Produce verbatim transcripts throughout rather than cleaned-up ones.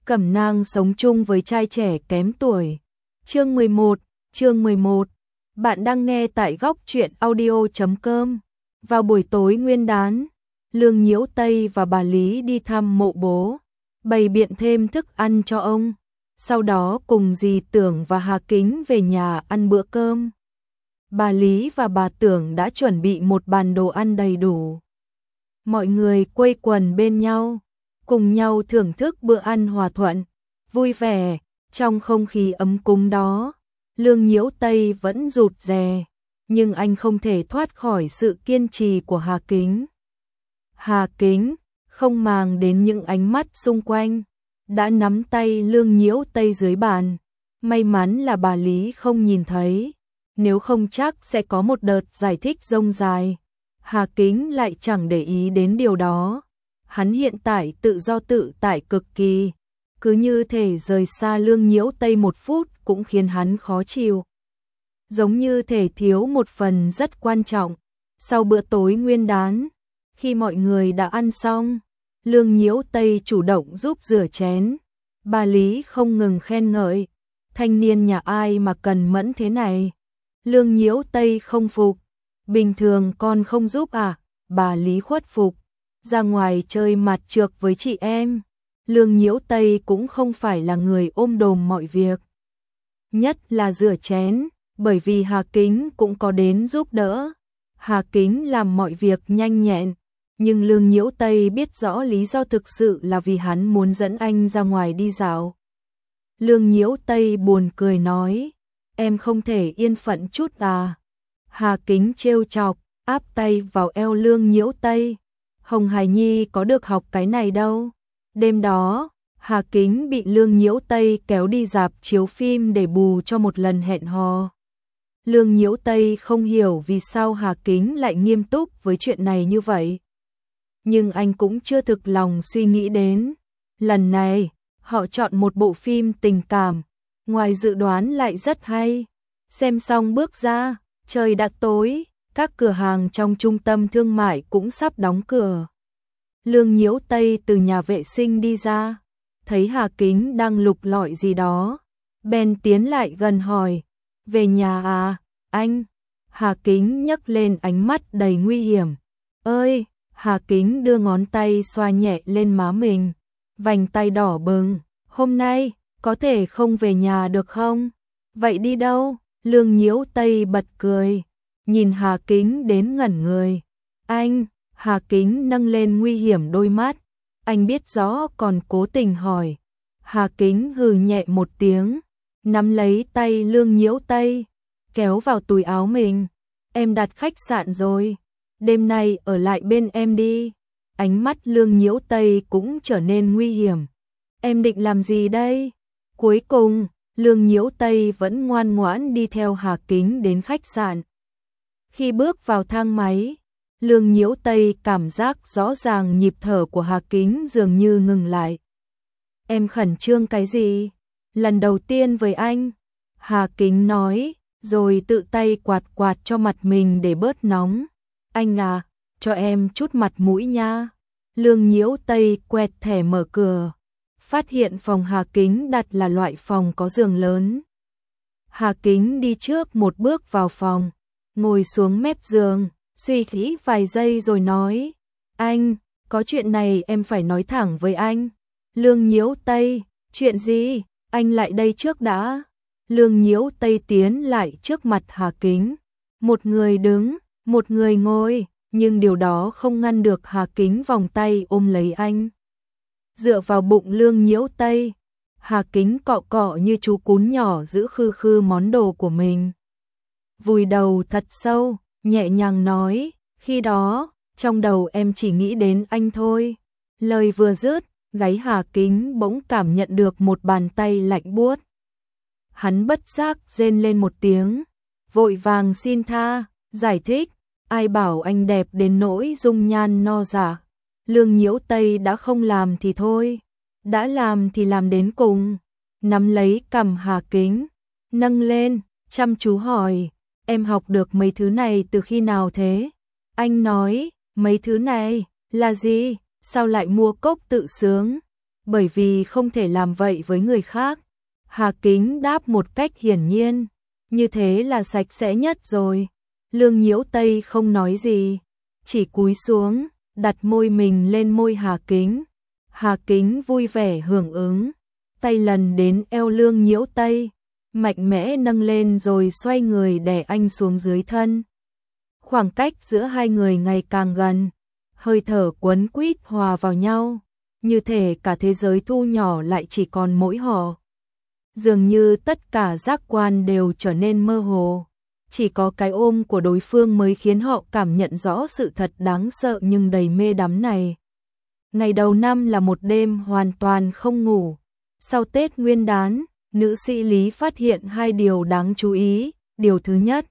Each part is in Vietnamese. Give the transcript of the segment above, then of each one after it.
Cẩm nang sống chung với trai trẻ kém tuổi. Chương mười một, chương mười một. Bạn đang nghe tại góc truyện audio chấm com. Vào buổi tối nguyên đán, Lương Nhiễu Tây và bà Lý đi thăm mộ bố, bày biện thêm thức ăn cho ông. Sau đó cùng dì Tưởng và Hà Kính về nhà ăn bữa cơm. Bà Lý và bà Tưởng đã chuẩn bị một bàn đồ ăn đầy đủ. Mọi người quây quần bên nhau, cùng nhau thưởng thức bữa ăn hòa thuận, vui vẻ. Trong không khí ấm cúng đó, Lương Nhiễu Tây vẫn rụt rè, nhưng anh không thể thoát khỏi sự kiên trì của Hà Kính. Hà Kính, không màng đến những ánh mắt xung quanh, đã nắm tay Lương Nhiễu Tây dưới bàn. May mắn là bà Lý không nhìn thấy, nếu không chắc sẽ có một đợt giải thích rông dài. Hà Kính lại chẳng để ý đến điều đó. Hắn hiện tại tự do tự tại cực kỳ, cứ như thể rời xa Lương Nhiễu Tây một phút cũng khiến hắn khó chịu. Giống như thể thiếu một phần rất quan trọng. Sau bữa tối nguyên đán, khi mọi người đã ăn xong, Lương Nhiễu Tây chủ động giúp rửa chén. Bà Lý không ngừng khen ngợi, thanh niên nhà ai mà cần mẫn thế này. Lương Nhiễu Tây không phục, bình thường con không giúp à? Bà Lý khuất phục, ra ngoài chơi mặt trược với chị em. Lương Nhiễu Tây cũng không phải là người ôm đồm mọi việc, nhất là rửa chén, bởi vì Hà Kính cũng có đến giúp đỡ. Hà Kính làm mọi việc nhanh nhẹn, nhưng Lương Nhiễu Tây biết rõ lý do thực sự là vì hắn muốn dẫn anh ra ngoài đi dạo. Lương Nhiễu Tây buồn cười nói, em không thể yên phận chút à? Hà Kính trêu chọc, áp tay vào eo Lương Nhiễu Tây. Hồng Hải Nhi có được học cái này đâu. Đêm đó, Hà Kính bị Lương Nhiễu Tây kéo đi rạp chiếu phim để bù cho một lần hẹn hò. Lương Nhiễu Tây không hiểu vì sao Hà Kính lại nghiêm túc với chuyện này như vậy. Nhưng anh cũng chưa thực lòng suy nghĩ đến. Lần này, họ chọn một bộ phim tình cảm, ngoài dự đoán lại rất hay. Xem xong bước ra, trời đã tối, các cửa hàng trong trung tâm thương mại cũng sắp đóng cửa. Lương Nhiễu Tây từ nhà vệ sinh đi ra, thấy Hà Kính đang lục lọi gì đó, bèn tiến lại gần hỏi, về nhà à, anh? Hà Kính nhấc lên ánh mắt đầy nguy hiểm. Ơi, Hà Kính đưa ngón tay xoa nhẹ lên má mình, vành tay đỏ bừng, hôm nay, có thể không về nhà được không? Vậy đi đâu? Lương Nhiễu Tây bật cười, nhìn Hà Kính đến ngẩn người. Anh, Hà Kính nâng lên nguy hiểm đôi mắt, anh biết rõ còn cố tình hỏi. Hà Kính hừ nhẹ một tiếng, nắm lấy tay Lương Nhiễu Tây, kéo vào túi áo mình. Em đặt khách sạn rồi, đêm nay ở lại bên em đi. Ánh mắt Lương Nhiễu Tây cũng trở nên nguy hiểm. Em định làm gì đây? Cuối cùng, Lương Nhiễu Tây vẫn ngoan ngoãn đi theo Hà Kính đến khách sạn. Khi bước vào thang máy, Lương Nhiễu Tây cảm giác rõ ràng nhịp thở của Hà Kính dường như ngừng lại. Em khẩn trương cái gì? Lần đầu tiên với anh. Hà Kính nói, rồi tự tay quạt quạt cho mặt mình để bớt nóng. Anh à, cho em chút mặt mũi nha. Lương Nhiễu Tây quẹt thẻ mở cửa, phát hiện phòng Hà Kính đặt là loại phòng có giường lớn. Hà Kính đi trước một bước vào phòng, ngồi xuống mép giường, suy nghĩ vài giây rồi nói, anh, có chuyện này em phải nói thẳng với anh. Lương Nhiễu Tây, chuyện gì? Anh lại đây trước đã. Lương Nhiễu Tây tiến lại trước mặt Hà Kính. Một người đứng, một người ngồi, nhưng điều đó không ngăn được Hà Kính vòng tay ôm lấy anh. Dựa vào bụng Lương Nhiễu Tây, Hà Kính cọ cọ như chú cún nhỏ giữ khư khư món đồ của mình. Vùi đầu thật sâu, nhẹ nhàng nói, khi đó, trong đầu em chỉ nghĩ đến anh thôi. Lời vừa dứt, gáy Hà Kính bỗng cảm nhận được một bàn tay lạnh buốt. Hắn bất giác rên lên một tiếng, vội vàng xin tha, giải thích, ai bảo anh đẹp đến nỗi dung nhan no giả. Lương Nhiễu Tây đã không làm thì thôi, đã làm thì làm đến cùng. Nắm lấy cằm Hà Kính, nâng lên, chăm chú hỏi, em học được mấy thứ này từ khi nào thế? Anh nói, mấy thứ này là gì? Sao lại mua cốc tự sướng? bởi vì không thể làm vậy với người khác. Hà Kính đáp một cách hiển nhiên, như thế là sạch sẽ nhất rồi. Lương Nhiễu Tây không nói gì, chỉ cúi xuống, đặt môi mình lên môi Hà Kính. Hà Kính vui vẻ hưởng ứng, tay lần đến eo Lương Nhiễu Tây, mạnh mẽ nâng lên rồi xoay người đè anh xuống dưới thân. Khoảng cách giữa hai người ngày càng gần, hơi thở quấn quýt hòa vào nhau, như thể cả thế giới thu nhỏ lại chỉ còn mỗi họ. Dường như tất cả giác quan đều trở nên mơ hồ, chỉ có cái ôm của đối phương mới khiến họ cảm nhận rõ sự thật đáng sợ nhưng đầy mê đắm này. Ngày đầu năm là một đêm hoàn toàn không ngủ. Sau Tết Nguyên đán, nữ sĩ Lý phát hiện hai điều đáng chú ý. Điều thứ nhất,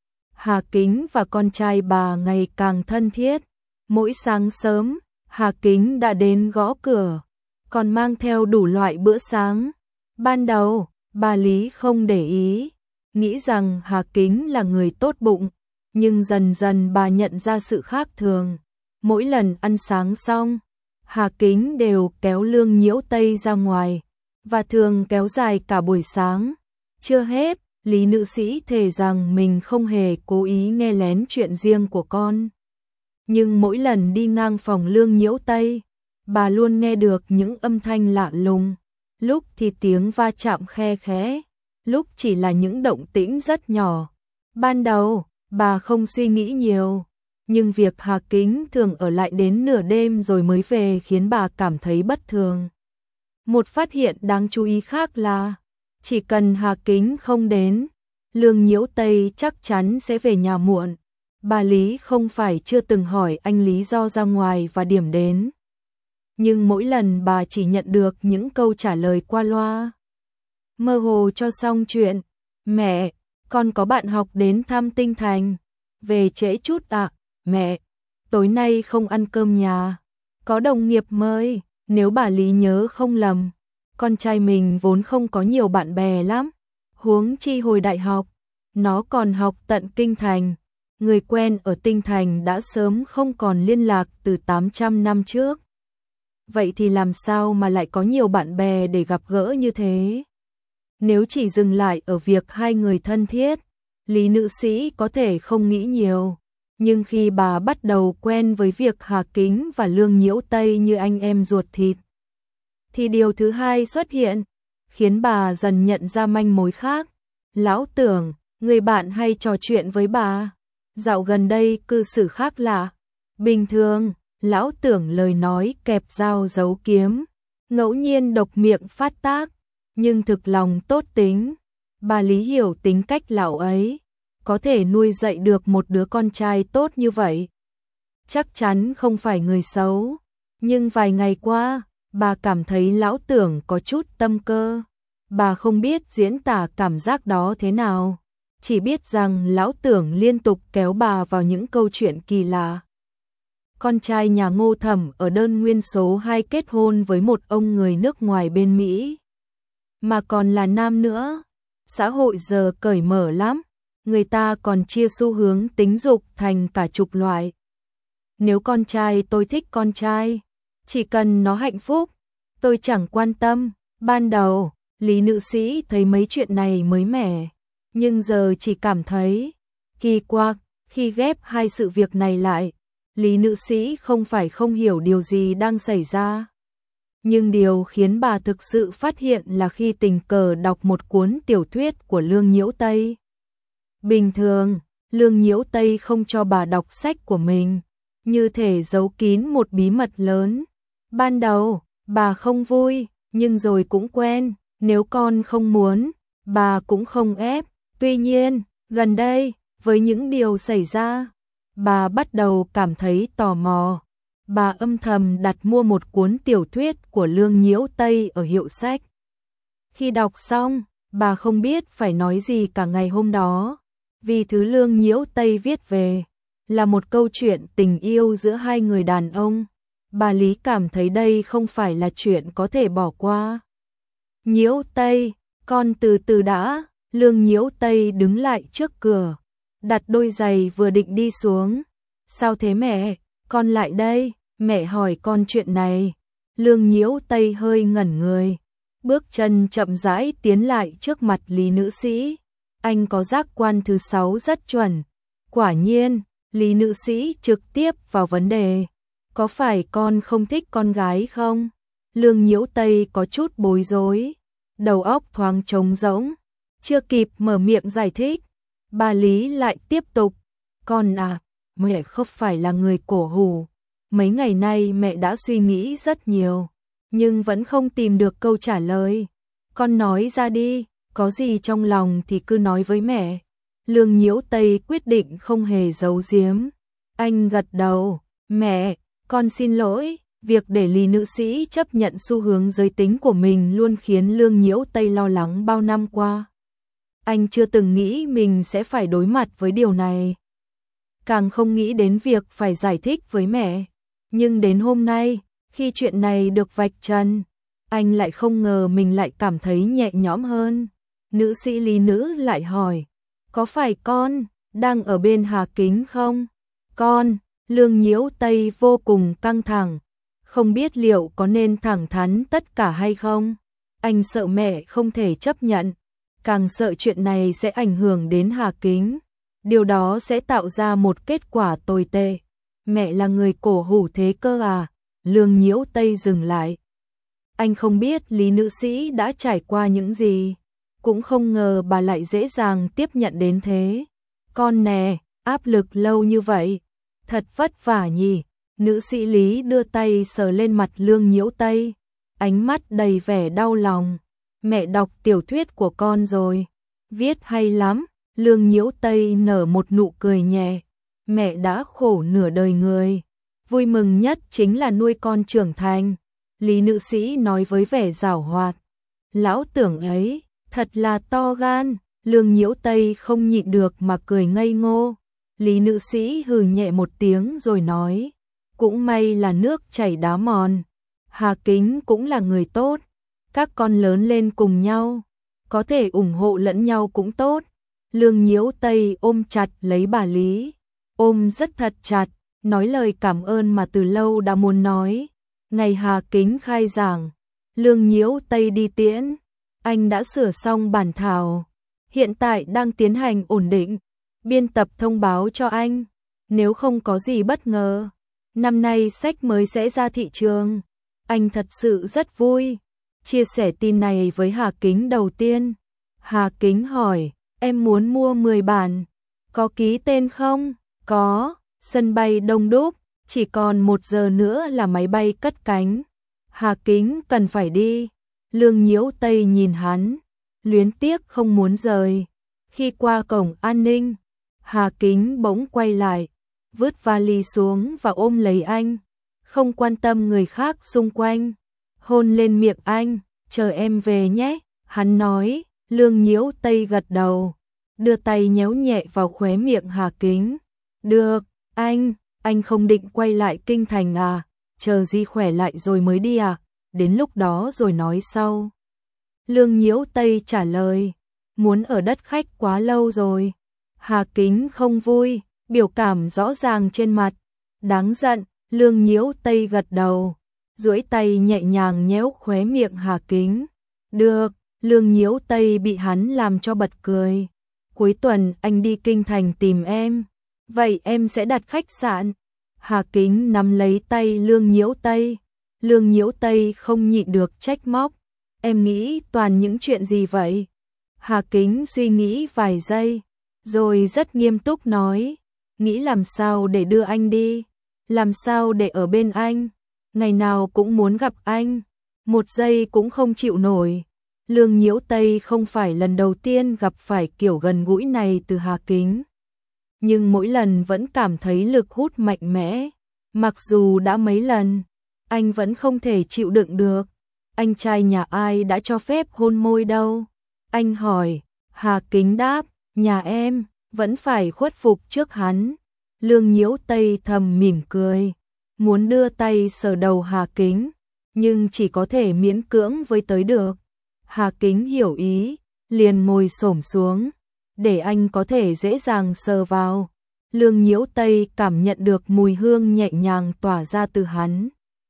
Hà Kính và con trai bà ngày càng thân thiết. Mỗi sáng sớm, Hà Kính đã đến gõ cửa, còn mang theo đủ loại bữa sáng. Ban đầu, bà Lý không để ý, nghĩ rằng Hà Kính là người tốt bụng, nhưng dần dần bà nhận ra sự khác thường. Mỗi lần ăn sáng xong, Hà Kính đều kéo Lương Nhiễu Tây ra ngoài, và thường kéo dài cả buổi sáng. Chưa hết, Lý nữ sĩ thề rằng mình không hề cố ý nghe lén chuyện riêng của con. Nhưng mỗi lần đi ngang phòng Lương Nhiễu Tây, bà luôn nghe được những âm thanh lạ lùng, lúc thì tiếng va chạm khe khẽ, lúc chỉ là những động tĩnh rất nhỏ. Ban đầu, bà không suy nghĩ nhiều, nhưng việc Hà Kính thường ở lại đến nửa đêm rồi mới về khiến bà cảm thấy bất thường. Một phát hiện đáng chú ý khác là, chỉ cần Hà Kính không đến, Lương Nhiễu Tây chắc chắn sẽ về nhà muộn. Bà Lý không phải chưa từng hỏi anh lý do ra ngoài và điểm đến, nhưng mỗi lần bà chỉ nhận được những câu trả lời qua loa. Mơ hồ cho xong chuyện, mẹ, con có bạn học đến thăm Tinh Thành, về trễ chút ạ, mẹ, tối nay không ăn cơm nhà, có đồng nghiệp mời. Nếu bà Lý nhớ không lầm, con trai mình vốn không có nhiều bạn bè lắm, huống chi hồi đại học, nó còn học tận Kinh Thành, người quen ở Tinh Thành đã sớm không còn liên lạc từ tám trăm năm trước. Vậy thì làm sao mà lại có nhiều bạn bè để gặp gỡ như thế? Nếu chỉ dừng lại ở việc hai người thân thiết, Lý nữ sĩ có thể không nghĩ nhiều. Nhưng khi bà bắt đầu quen với việc Hà Kính và Lương Nhiễu Tây như anh em ruột thịt, thì điều thứ hai xuất hiện, khiến bà dần nhận ra manh mối khác. Lão Tưởng, người bạn hay trò chuyện với bà, dạo gần đây cư xử khác lạ. Bình thường, Lão Tưởng lời nói kẹp dao giấu kiếm, ngẫu nhiên độc miệng phát tác, nhưng thực lòng tốt tính. Bà Lý hiểu tính cách lão ấy, có thể nuôi dạy được một đứa con trai tốt như vậy. Chắc chắn không phải người xấu, nhưng vài ngày qua, bà cảm thấy Lão Tưởng có chút tâm cơ. Bà không biết diễn tả cảm giác đó thế nào, chỉ biết rằng Lão Tưởng liên tục kéo bà vào những câu chuyện kỳ lạ. Con trai nhà Ngô Thẩm ở đơn nguyên số hai kết hôn với một ông người nước ngoài bên Mỹ, mà còn là nam nữa. Xã hội giờ cởi mở lắm, người ta còn chia xu hướng tính dục thành cả chục loại. Nếu con trai tôi thích con trai, chỉ cần nó hạnh phúc, tôi chẳng quan tâm. Ban đầu, Lý nữ sĩ thấy mấy chuyện này mới mẻ, nhưng giờ chỉ cảm thấy kỳ quặc. Khi ghép hai sự việc này lại, Lý nữ sĩ không phải không hiểu điều gì đang xảy ra. Nhưng điều khiến bà thực sự phát hiện là khi tình cờ đọc một cuốn tiểu thuyết của Lương Nhiễu Tây. Bình thường, Lương Nhiễu Tây không cho bà đọc sách của mình, như thể giấu kín một bí mật lớn. Ban đầu, bà không vui, nhưng rồi cũng quen, nếu con không muốn, bà cũng không ép. Tuy nhiên, gần đây, với những điều xảy ra, bà bắt đầu cảm thấy tò mò. Bà âm thầm đặt mua một cuốn tiểu thuyết của Lương Nhiễu Tây ở hiệu sách. Khi đọc xong, bà không biết phải nói gì cả ngày hôm đó, vì thứ Lương Nhiễu Tây viết về là một câu chuyện tình yêu giữa hai người đàn ông. Bà Lý cảm thấy đây không phải là chuyện có thể bỏ qua. Nhiễu Tây, con từ từ đã. Lương Nhiễu Tây đứng lại trước cửa, đặt đôi giày vừa định đi xuống. Sao thế mẹ, con lại đây, mẹ hỏi con chuyện này. Lương Nhiễu Tây hơi ngẩn người, bước chân chậm rãi tiến lại trước mặt Lý nữ sĩ. Anh có giác quan thứ sáu rất chuẩn. Quả nhiên, Lý nữ sĩ trực tiếp vào vấn đề. Có phải con không thích con gái không? Lương Nhiễu Tây có chút bối rối, đầu óc thoáng trống rỗng, chưa kịp mở miệng giải thích, bà Lý lại tiếp tục, con à, mẹ không phải là người cổ hủ, mấy ngày nay mẹ đã suy nghĩ rất nhiều, nhưng vẫn không tìm được câu trả lời. Con nói ra đi, có gì trong lòng thì cứ nói với mẹ. Lương Nhiễu Tây quyết định không hề giấu giếm. Anh gật đầu, mẹ, con xin lỗi. Việc để Lý nữ sĩ chấp nhận xu hướng giới tính của mình luôn khiến Lương Nhiễu Tây lo lắng bao năm qua. Anh chưa từng nghĩ mình sẽ phải đối mặt với điều này. Càng không nghĩ đến việc phải giải thích với mẹ. Nhưng đến hôm nay, khi chuyện này được vạch trần, anh lại không ngờ mình lại cảm thấy nhẹ nhõm hơn. Nữ sĩ Lý nữ lại hỏi, có phải con đang ở bên Hà Kính không? Con, Lương Nhiễu Tây vô cùng căng thẳng. Không biết liệu có nên thẳng thắn tất cả hay không. Anh sợ mẹ không thể chấp nhận, càng sợ chuyện này sẽ ảnh hưởng đến Hà Kính. Điều đó sẽ tạo ra một kết quả tồi tệ. Mẹ là người cổ hủ thế cơ à? Lương Nhiễu Tây dừng lại. Anh không biết Lý nữ sĩ đã trải qua những gì, cũng không ngờ bà lại dễ dàng tiếp nhận đến thế. Con nè, áp lực lâu như vậy, thật vất vả nhỉ. Nữ sĩ Lý đưa tay sờ lên mặt Lương Nhiễu Tây, ánh mắt đầy vẻ đau lòng. Mẹ đọc tiểu thuyết của con rồi, viết hay lắm. Lương Nhiễu Tây nở một nụ cười nhẹ. Mẹ đã khổ nửa đời người, vui mừng nhất chính là nuôi con trưởng thành. Lý nữ sĩ nói với vẻ giảo hoạt. Lão tưởng ấy, thật là to gan. Lương Nhiễu Tây không nhịn được mà cười ngây ngô. Lý nữ sĩ hừ nhẹ một tiếng rồi nói, cũng may là nước chảy đá mòn. Hà Kính cũng là người tốt, các con lớn lên cùng nhau, có thể ủng hộ lẫn nhau cũng tốt. Lương Nhiễu Tây ôm chặt lấy bà Lý, ôm rất thật chặt, nói lời cảm ơn mà từ lâu đã muốn nói. Ngày Hà Kính khai giảng, Lương Nhiễu Tây đi tiễn, anh đã sửa xong bản thảo, hiện tại đang tiến hành ổn định. Biên tập thông báo cho anh, nếu không có gì bất ngờ, năm nay sách mới sẽ ra thị trường. Anh thật sự rất vui. Chia sẻ tin này với Hà Kính đầu tiên. Hà Kính hỏi, em muốn mua mười bản, có ký tên không? Có. Sân bay đông đúc, chỉ còn một giờ nữa là máy bay cất cánh. Hà Kính cần phải đi. Lương Nhiễu Tây nhìn hắn, luyến tiếc không muốn rời. Khi qua cổng an ninh, Hà Kính bỗng quay lại, vứt vali xuống và ôm lấy anh, không quan tâm người khác xung quanh, hôn lên miệng anh, chờ em về nhé, hắn nói. Lương Nhiễu Tây gật đầu, đưa tay nhéo nhẹ vào khóe miệng Hà Kính. Được, anh, anh không định quay lại kinh thành à, chờ Di khỏe lại rồi mới đi à, đến lúc đó rồi nói sau. Lương Nhiễu Tây trả lời, muốn ở đất khách quá lâu rồi. Hà Kính không vui, biểu cảm rõ ràng trên mặt. Đáng giận. Lương Nhiễu Tây gật đầu, duỗi tay nhẹ nhàng nhéo khóe miệng Hà Kính. Được. Lương Nhiễu Tây bị hắn làm cho bật cười. Cuối tuần anh đi kinh thành tìm em, vậy em sẽ đặt khách sạn. Hà Kính nắm lấy tay Lương Nhiễu Tây. Lương Nhiễu Tây không nhịn được trách móc, em nghĩ toàn những chuyện gì vậy? Hà Kính suy nghĩ vài giây, rồi rất nghiêm túc nói, nghĩ làm sao để đưa anh đi, làm sao để ở bên anh, ngày nào cũng muốn gặp anh, một giây cũng không chịu nổi. Lương Nhiễu Tây không phải lần đầu tiên gặp phải kiểu gần gũi này từ Hà Kính, nhưng mỗi lần vẫn cảm thấy lực hút mạnh mẽ. Mặc dù đã mấy lần, anh vẫn không thể chịu đựng được. Anh trai nhà ai đã cho phép hôn môi đâu? Anh hỏi. Hà Kính đáp, nhà em, vẫn phải khuất phục trước hắn. Lương Nhiễu Tây thầm mỉm cười, muốn đưa tay sờ đầu Hà Kính, nhưng chỉ có thể miễn cưỡng với tới được. Hà Kính hiểu ý, liền ngồi xổm xuống, để anh có thể dễ dàng sờ vào. Lương Nhiễu Tây cảm nhận được mùi hương nhẹ nhàng tỏa ra từ hắn.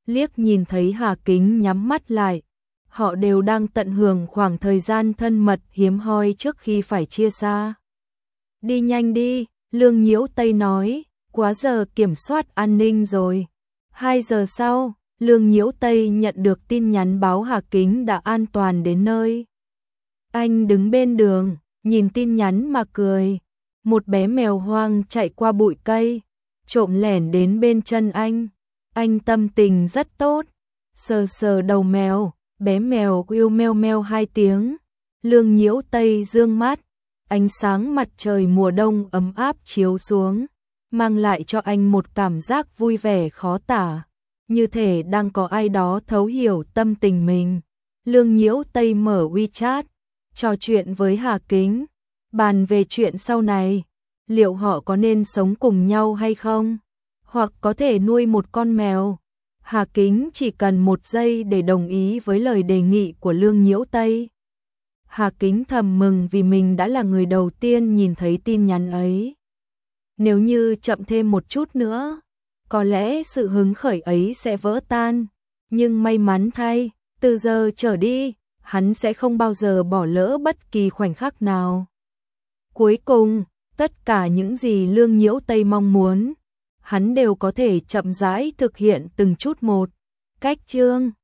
liếc nhìn thấy Hà Kính nhắm mắt lại. Họ đều đang tận hưởng khoảng thời gian thân mật hiếm hoi trước khi phải chia xa. Đi nhanh đi, Lương Nhiễu Tây nói, quá giờ kiểm soát an ninh rồi. Hai giờ sau, Lương Nhiễu Tây nhận được tin nhắn báo Hà Kính đã an toàn đến nơi. Anh đứng bên đường, nhìn tin nhắn mà cười. Một bé mèo hoang chạy qua bụi cây, trộm lẻn đến bên chân anh. Anh tâm tình rất tốt, sờ sờ đầu mèo, bé mèo kêu meo meo hai tiếng. Lương Nhiễu Tây dương mắt, ánh sáng mặt trời mùa đông ấm áp chiếu xuống, mang lại cho anh một cảm giác vui vẻ khó tả, như thể đang có ai đó thấu hiểu tâm tình mình. Lương Nhiễu Tây mở WeChat, trò chuyện với Hà Kính, bàn về chuyện sau này, liệu họ có nên sống cùng nhau hay không, hoặc có thể nuôi một con mèo. Hà Kính chỉ cần một giây để đồng ý với lời đề nghị của Lương Nhiễu Tây. Hà Kính thầm mừng vì mình đã là người đầu tiên nhìn thấy tin nhắn ấy. Nếu như chậm thêm một chút nữa, có lẽ sự hứng khởi ấy sẽ vỡ tan. Nhưng may mắn thay, từ giờ trở đi, hắn sẽ không bao giờ bỏ lỡ bất kỳ khoảnh khắc nào. Cuối cùng, tất cả những gì Lương Nhiễu Tây mong muốn, hắn đều có thể chậm rãi thực hiện từng chút một. Cách chương